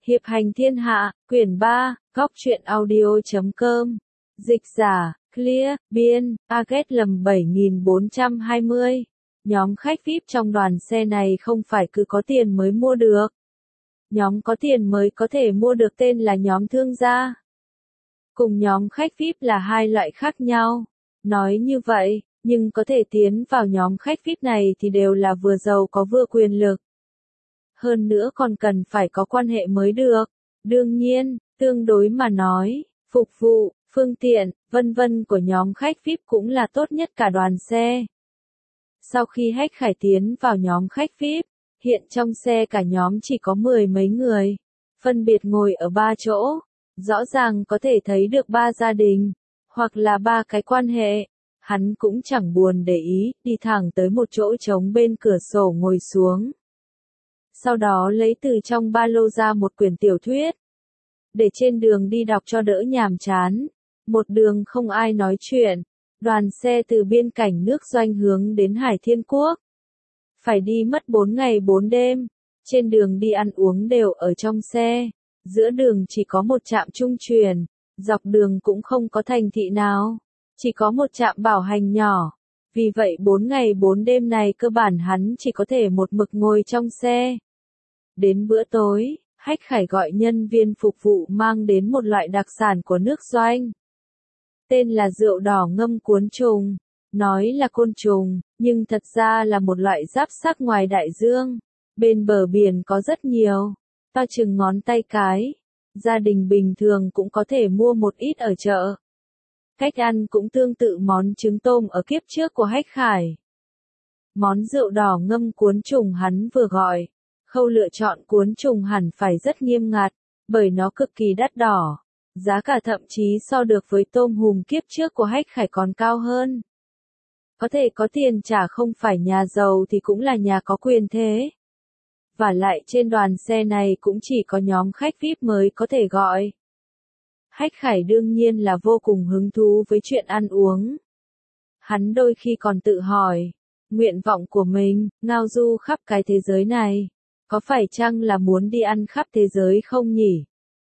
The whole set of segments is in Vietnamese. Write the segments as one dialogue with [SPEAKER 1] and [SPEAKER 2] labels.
[SPEAKER 1] Hiệp hành thiên hạ, quyển 3, góc truyện audio.com. Dịch giả, Clear, biên, Aget lầm 7420. Nhóm khách VIP trong đoàn xe này không phải cứ có tiền mới mua được. Nhóm có tiền mới có thể mua được tên là nhóm thương gia. Cùng nhóm khách VIP là hai loại khác nhau. Nói như vậy, nhưng có thể tiến vào nhóm khách VIP này thì đều là vừa giàu có vừa quyền lực. Hơn nữa còn cần phải có quan hệ mới được. Đương nhiên, tương đối mà nói, phục vụ, phương tiện, vân vân của nhóm khách VIP cũng là tốt nhất cả đoàn xe. Sau khi Hách Khải tiến vào nhóm khách VIP, hiện trong xe cả nhóm chỉ có 10 mấy người, phân biệt ngồi ở 3 chỗ, rõ ràng có thể thấy được 3 gia đình, hoặc là 3 cái quan hệ. Hắn cũng chẳng buồn để ý, đi thẳng tới một chỗ trống bên cửa sổ ngồi xuống. Sau đó lấy từ trong ba lô ra một quyển tiểu thuyết, để trên đường đi đọc cho đỡ nhàm chán. Một đường không ai nói chuyện, đoàn xe từ biên cảnh nước Doanh hướng đến Hải Thiên Quốc. Phải đi mất 4 ngày 4 đêm, trên đường đi ăn uống đều ở trong xe, giữa đường chỉ có một trạm trung chuyển, dọc đường cũng không có thành thị nào, chỉ có một trạm bảo hành nhỏ. Vì vậy 4 ngày 4 đêm này cơ bản hắn chỉ có thể một mực ngồi trong xe. Đến bữa tối, Hách Khải gọi nhân viên phục vụ mang đến một loại đặc sản của nước Doanh. Tên là rượu đỏ ngâm cuốn trùng. Nói là côn trùng, nhưng thật ra là một loại giáp xác ngoài đại dương. Bên bờ biển có rất nhiều, to chừng ngón tay cái. Gia đình bình thường cũng có thể mua một ít ở chợ. Cách ăn cũng tương tự món trứng tôm ở kiếp trước của Hách Khải. Món rượu đỏ ngâm cuốn trùng hắn vừa gọi. Khâu lựa chọn cuốn trùng hẳn phải rất nghiêm ngặt, bởi nó cực kỳ đắt đỏ. Giá cả thậm chí so được với tôm hùm kiếp trước của Hách Khải còn cao hơn. Có thể có tiền trả không phải nhà giàu thì cũng là nhà có quyền thế. Và lại trên đoàn xe này cũng chỉ có nhóm khách VIP mới có thể gọi. Hách Khải đương nhiên là vô cùng hứng thú với chuyện ăn uống. Hắn đôi khi còn tự hỏi, nguyện vọng của mình, ngao du khắp cái thế giới này, có phải chăng là muốn đi ăn khắp thế giới không nhỉ?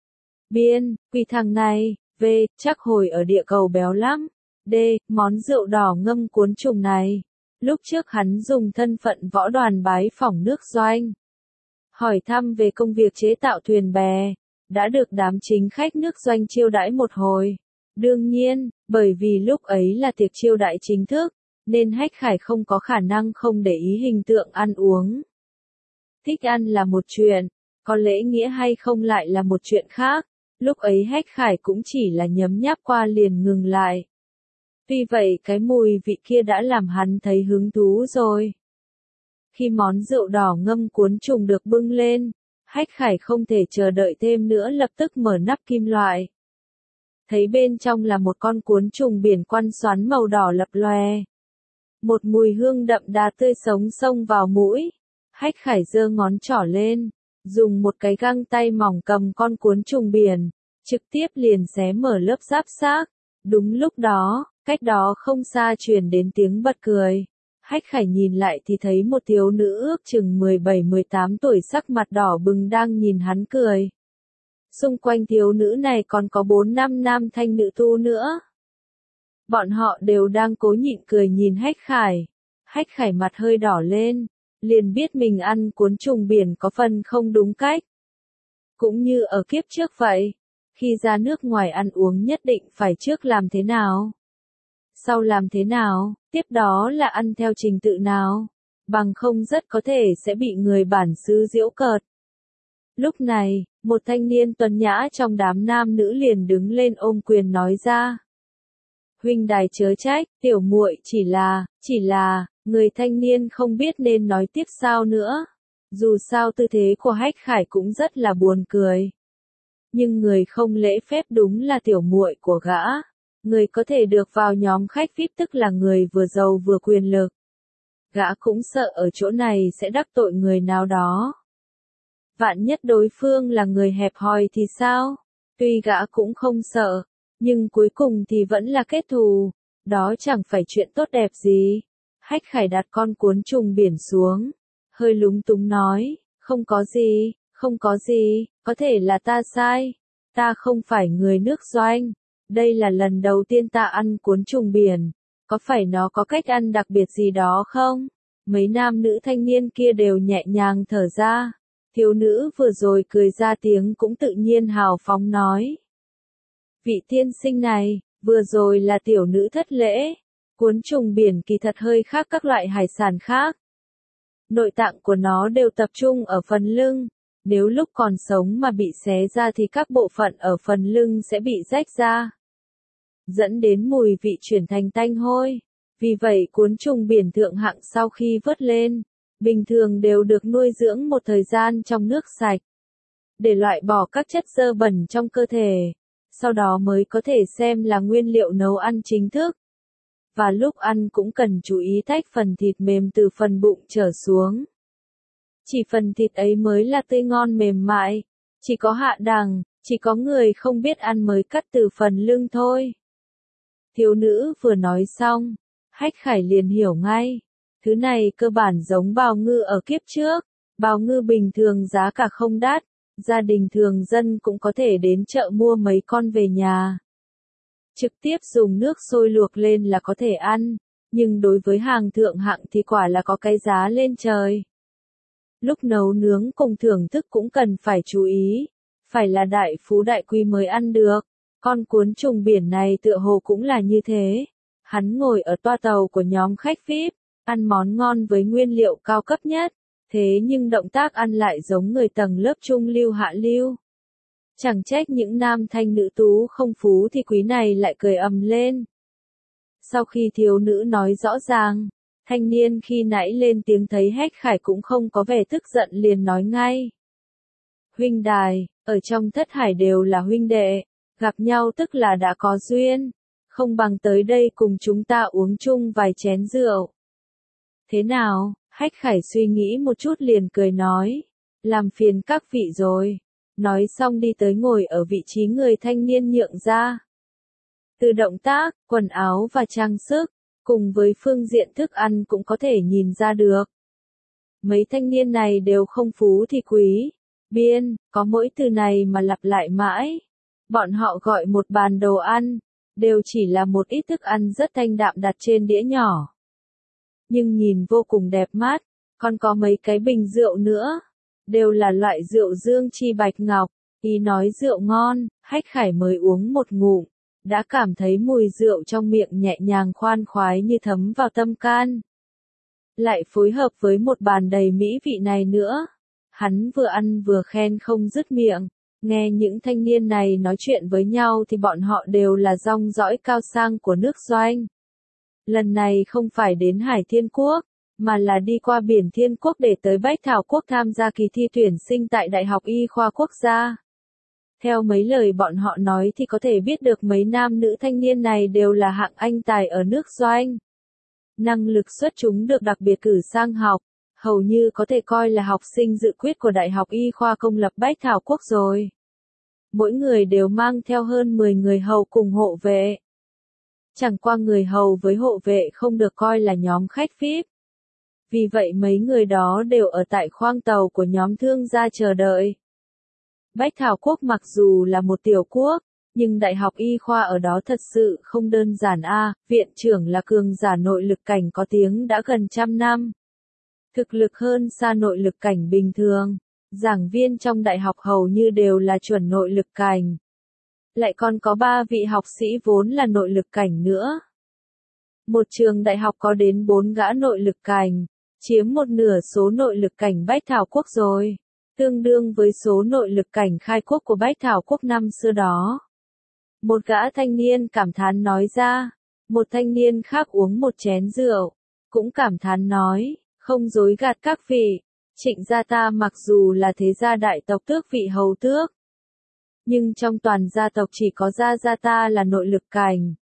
[SPEAKER 1] Biên, quỳ thằng này, V, chắc hồi ở địa cầu béo lắm. D, món rượu đỏ ngâm cuốn trùng này. Lúc trước hắn dùng thân phận võ đoàn bái phỏng nước Doanh. Hỏi thăm về công việc chế tạo thuyền bè. Đã được đám chính khách nước Doanh chiêu đãi một hồi. Đương nhiên, bởi vì lúc ấy là tiệc chiêu đãi chính thức, nên Hách Khải không có khả năng không để ý hình tượng ăn uống. Thích ăn là một chuyện, có lễ nghĩa hay không lại là một chuyện khác. Lúc ấy Hách Khải cũng chỉ là nhấm nháp qua liền ngừng lại. Tuy vậy cái mùi vị kia đã làm hắn thấy hứng thú rồi. Khi món rượu đỏ ngâm cuốn trùng được bưng lên, Hách Khải không thể chờ đợi thêm nữa lập tức mở nắp kim loại. Thấy bên trong là một con cuốn trùng biển quăn xoắn màu đỏ lập lòe. Một mùi hương đậm đà tươi sống xông vào mũi. Hách Khải giơ ngón trỏ lên, dùng một cái găng tay mỏng cầm con cuốn trùng biển, trực tiếp liền xé mở lớp giáp xác. Đúng lúc đó, cách đó không xa truyền đến tiếng bật cười. Hách Khải nhìn lại thì thấy một thiếu nữ ước chừng 17-18 tuổi sắc mặt đỏ bừng đang nhìn hắn cười. Xung quanh thiếu nữ này còn có 4-5 nam thanh nữ tu nữa. Bọn họ đều đang cố nhịn cười nhìn Hách Khải. Hách Khải mặt hơi đỏ lên, liền biết mình ăn cuốn trùng biển có phần không đúng cách. Cũng như ở kiếp trước vậy, khi ra nước ngoài ăn uống nhất định phải trước làm thế nào, sau làm thế nào, tiếp đó là ăn theo trình tự nào, bằng không rất có thể sẽ bị người bản xứ giễu cợt. Lúc này, một thanh niên tuấn nhã trong đám nam nữ liền đứng lên ôm quyền nói ra. Huynh đài chớ trách, tiểu muội chỉ là, người thanh niên không biết nên nói tiếp sao nữa. Dù sao tư thế của Hách Khải cũng rất là buồn cười. Nhưng người không lễ phép đúng là tiểu muội của gã. Người có thể được vào nhóm khách VIP tức là người vừa giàu vừa quyền lực. Gã cũng sợ ở chỗ này sẽ đắc tội người nào đó. Vạn nhất đối phương là người hẹp hòi thì sao? Tuy gã cũng không sợ, nhưng cuối cùng thì vẫn là kết thù. Đó chẳng phải chuyện tốt đẹp gì. Hách Khải đặt con cuốn trùng biển xuống, hơi lúng túng nói, không có gì, Không có gì, có thể là ta sai. Ta không phải người nước Doanh. Đây là lần đầu tiên ta ăn cuốn trùng biển. Có phải nó có cách ăn đặc biệt gì đó không? Mấy nam nữ thanh niên kia đều nhẹ nhàng thở ra. Thiếu nữ vừa rồi cười ra tiếng cũng tự nhiên hào phóng nói. Vị tiên sinh này, vừa rồi là tiểu nữ thất lễ. Cuốn trùng biển kỳ thật hơi khác các loại hải sản khác. Nội tạng của nó đều tập trung ở phần lưng. Nếu lúc còn sống mà bị xé ra thì các bộ phận ở phần lưng sẽ bị rách ra, dẫn đến mùi vị chuyển thành tanh hôi. Vì vậy cuốn trùng biển thượng hạng sau khi vớt lên, bình thường đều được nuôi dưỡng một thời gian trong nước sạch, để loại bỏ các chất xơ bẩn trong cơ thể, sau đó mới có thể xem là nguyên liệu nấu ăn chính thức. Và lúc ăn cũng cần chú ý tách phần thịt mềm từ phần bụng trở xuống. Chỉ phần thịt ấy mới là tươi ngon mềm mại, chỉ có hạ đẳng, chỉ có người không biết ăn mới cắt từ phần lưng thôi. Thiếu nữ vừa nói xong, Hách Khải liền hiểu ngay. Thứ này cơ bản giống bào ngư ở kiếp trước. Bào ngư bình thường giá cả không đắt, gia đình thường dân cũng có thể đến chợ mua mấy con về nhà. Trực tiếp dùng nước sôi luộc lên là có thể ăn, nhưng đối với hàng thượng hạng thì quả là có cái giá lên trời. Lúc nấu nướng cùng thưởng thức cũng cần phải chú ý, phải là đại phú đại quý mới ăn được. Con cuốn trùng biển này tựa hồ cũng là như thế. Hắn ngồi ở toa tàu của nhóm khách VIP, ăn món ngon với nguyên liệu cao cấp nhất, thế nhưng động tác ăn lại giống người tầng lớp trung lưu hạ lưu. Chẳng trách những nam thanh nữ tú không phú thì quý này lại cười ầm lên. Sau khi thiếu nữ nói rõ ràng, thanh niên khi nãy lên tiếng thấy Hách Khải cũng không có vẻ tức giận liền nói ngay. Huynh đài, ở trong thất hải đều là huynh đệ, gặp nhau tức là đã có duyên, không bằng tới đây cùng chúng ta uống chung vài chén rượu. Thế nào? Hách Khải suy nghĩ một chút liền cười nói. Làm phiền các vị rồi. Nói xong đi tới ngồi ở vị trí người thanh niên nhượng ra. Từ động tác, quần áo và trang sức, cùng với phương diện thức ăn cũng có thể nhìn ra được. Mấy thanh niên này đều không phú thì quý. Biên, có mỗi từ này mà lặp lại mãi. Bọn họ gọi một bàn đồ ăn, đều chỉ là một ít thức ăn rất thanh đạm đặt trên đĩa nhỏ. Nhưng nhìn vô cùng đẹp mắt, còn có mấy cái bình rượu nữa, đều là loại rượu dương chi bạch ngọc. Ý nói rượu ngon, Hách Khải mới uống một ngụm, đã cảm thấy mùi rượu trong miệng nhẹ nhàng khoan khoái như thấm vào tâm can. Lại phối hợp với một bàn đầy mỹ vị này nữa, hắn vừa ăn vừa khen không dứt miệng. Nghe những thanh niên này nói chuyện với nhau thì bọn họ đều là dòng dõi cao sang của nước Doanh. Lần này không phải đến Hải Thiên Quốc, mà là đi qua biển Thiên Quốc để tới Bách Thảo Quốc tham gia kỳ thi tuyển sinh tại Đại học Y khoa Quốc gia. Theo mấy lời bọn họ nói thì có thể biết được mấy nam nữ thanh niên này đều là hạng anh tài ở nước Doanh. Năng lực xuất chúng được đặc biệt cử sang học, hầu như có thể coi là học sinh dự quyết của Đại học Y khoa công lập Bách Thảo Quốc rồi. Mỗi người đều mang theo hơn 10 người hầu cùng hộ vệ. Chẳng qua người hầu với hộ vệ không được coi là nhóm khách VIP. Vì vậy mấy người đó đều ở tại khoang tàu của nhóm thương gia chờ đợi. Bách Thảo Quốc mặc dù là một tiểu quốc, nhưng Đại học Y khoa ở đó thật sự không đơn giản viện trưởng là cường giả nội lực cảnh có tiếng đã gần 100 năm. Thực lực hơn xa nội lực cảnh bình thường, giảng viên trong đại học hầu như đều là chuẩn nội lực cảnh. Lại còn có 3 vị học sĩ vốn là nội lực cảnh nữa. Một trường đại học có đến 4 gã nội lực cảnh, chiếm một nửa số nội lực cảnh Bách Thảo Quốc rồi, tương đương với số nội lực cảnh khai quốc của Bách Thảo Quốc năm xưa đó. Một gã thanh niên cảm thán nói ra, một thanh niên khác uống một chén rượu, cũng cảm thán nói, không dối gạt các vị, Trịnh gia ta mặc dù là thế gia đại tộc tước vị hầu tước, nhưng trong toàn gia tộc chỉ có gia ta là nội lực cảnh.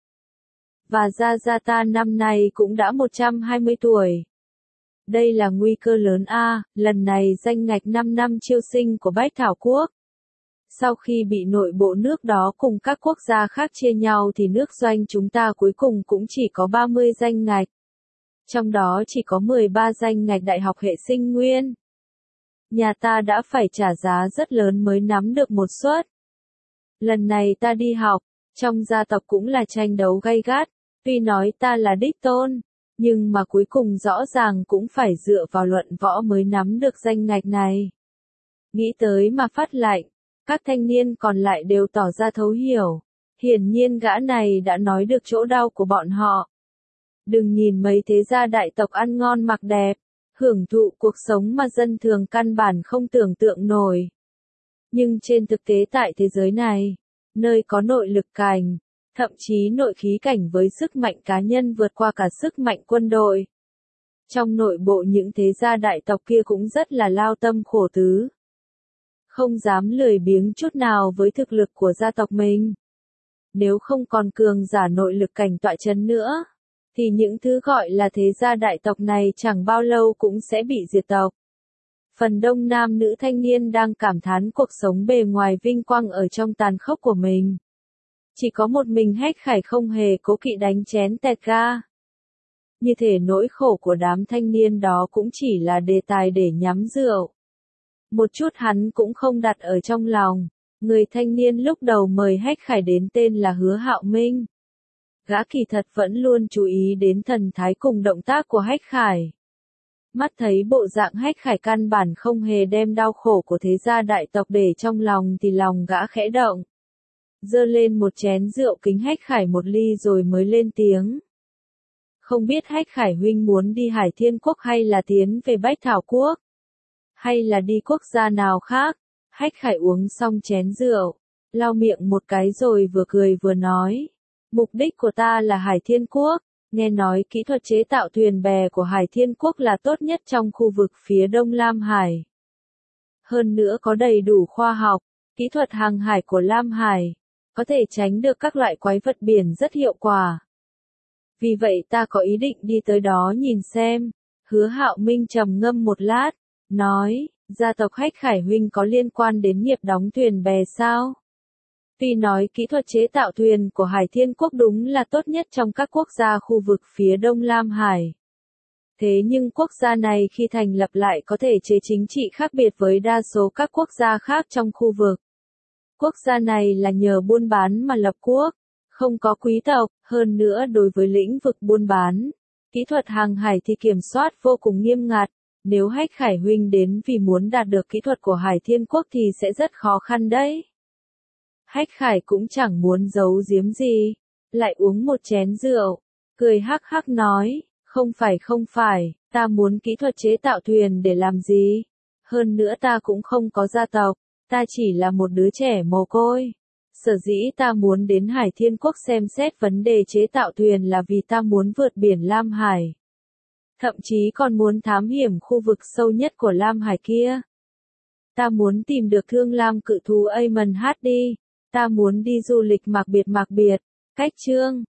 [SPEAKER 1] Và gia ta năm nay cũng đã 120 tuổi. Đây là nguy cơ lớn lần này danh ngạch 5 năm chiêu sinh của Bách Thảo Quốc. Sau khi bị nội bộ nước đó cùng các quốc gia khác chia nhau thì nước Doanh chúng ta cuối cùng cũng chỉ có 30 danh ngạch. Trong đó chỉ có 13 danh ngạch đại học hệ sinh nguyên. Nhà ta đã phải trả giá rất lớn mới nắm được một suất. Lần này ta đi học, trong gia tộc cũng là tranh đấu gay gắt, tuy nói ta là đích tôn, nhưng mà cuối cùng rõ ràng cũng phải dựa vào luận võ mới nắm được danh ngạch này. Nghĩ tới mà phát lạnh, các thanh niên còn lại đều tỏ ra thấu hiểu, hiển nhiên gã này đã nói được chỗ đau của bọn họ. Đừng nhìn mấy thế gia đại tộc ăn ngon mặc đẹp, hưởng thụ cuộc sống mà dân thường căn bản không tưởng tượng nổi. Nhưng trên thực tế tại thế giới này, nơi có nội lực cảnh, thậm chí nội khí cảnh với sức mạnh cá nhân vượt qua cả sức mạnh quân đội. Trong nội bộ những thế gia đại tộc kia cũng rất là lao tâm khổ tứ. Không dám lười biếng chút nào với thực lực của gia tộc mình. Nếu không còn cường giả nội lực cảnh tọa chấn nữa, thì những thứ gọi là thế gia đại tộc này chẳng bao lâu cũng sẽ bị diệt tộc. Phần đông nam nữ thanh niên đang cảm thán cuộc sống bề ngoài vinh quang ở trong tàn khốc của mình. Chỉ có một mình Hách Khải không hề cố kỵ đánh chén tẹt ga. Như thể nỗi khổ của đám thanh niên đó cũng chỉ là đề tài để nhắm rượu. Một chút hắn cũng không đặt ở trong lòng. Người thanh niên lúc đầu mời Hách Khải đến tên là Hứa Hạo Minh. Gã kỳ thật vẫn luôn chú ý đến thần thái cùng động tác của Hách Khải. Mắt thấy bộ dạng Hách Khải căn bản không hề đem đau khổ của thế gia đại tộc để trong lòng thì lòng gã khẽ động. Giơ lên một chén rượu kính Hách Khải một ly rồi mới lên tiếng. Không biết Hách Khải huynh muốn đi Hải Thiên Quốc hay là tiến về Bách Thảo Quốc? Hay là đi quốc gia nào khác? Hách Khải uống xong chén rượu, lau miệng một cái rồi vừa cười vừa nói. Mục đích của ta là Hải Thiên Quốc, nghe nói kỹ thuật chế tạo thuyền bè của Hải Thiên Quốc là tốt nhất trong khu vực phía đông Lam Hải. Hơn nữa có đầy đủ khoa học, kỹ thuật hàng hải của Lam Hải, có thể tránh được các loại quái vật biển rất hiệu quả. Vì vậy ta có ý định đi tới đó nhìn xem. Hứa Hạo Minh trầm ngâm một lát, nói, gia tộc Hách Khải huynh có liên quan đến nghiệp đóng thuyền bè sao? Tuy nói kỹ thuật chế tạo thuyền của Hải Thiên Quốc đúng là tốt nhất trong các quốc gia khu vực phía đông Lam Hải. Thế nhưng quốc gia này khi thành lập lại có thể chế chính trị khác biệt với đa số các quốc gia khác trong khu vực. Quốc gia này là nhờ buôn bán mà lập quốc, không có quý tộc, hơn nữa đối với lĩnh vực buôn bán, kỹ thuật hàng hải thì kiểm soát vô cùng nghiêm ngặt. Nếu Hách Khải huynh đến vì muốn đạt được kỹ thuật của Hải Thiên Quốc thì sẽ rất khó khăn đấy. Hách Khải cũng chẳng muốn giấu giếm gì, lại uống một chén rượu, cười hắc hắc nói, không phải, ta muốn kỹ thuật chế tạo thuyền để làm gì? Hơn nữa ta cũng không có gia tộc, ta chỉ là một đứa trẻ mồ côi. Sở dĩ ta muốn đến Hải Thiên Quốc xem xét vấn đề chế tạo thuyền là vì ta muốn vượt biển Lam Hải. Thậm chí còn muốn thám hiểm khu vực sâu nhất của Lam Hải kia. Ta muốn tìm được thương lam cự thú Amon HD. Ta muốn đi du lịch mạc biệt. Cách chương